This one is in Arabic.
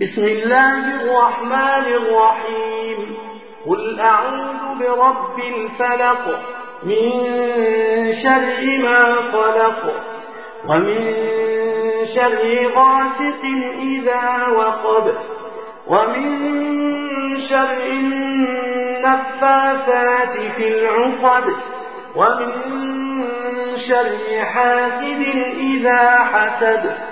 بسم الله الرحمن الرحيم قل أعوذ برب الفلق من شر ما خلق ومن شر غاسق إذا وقب ومن شر النفاثات في العقد ومن شر حاسد إذا حسد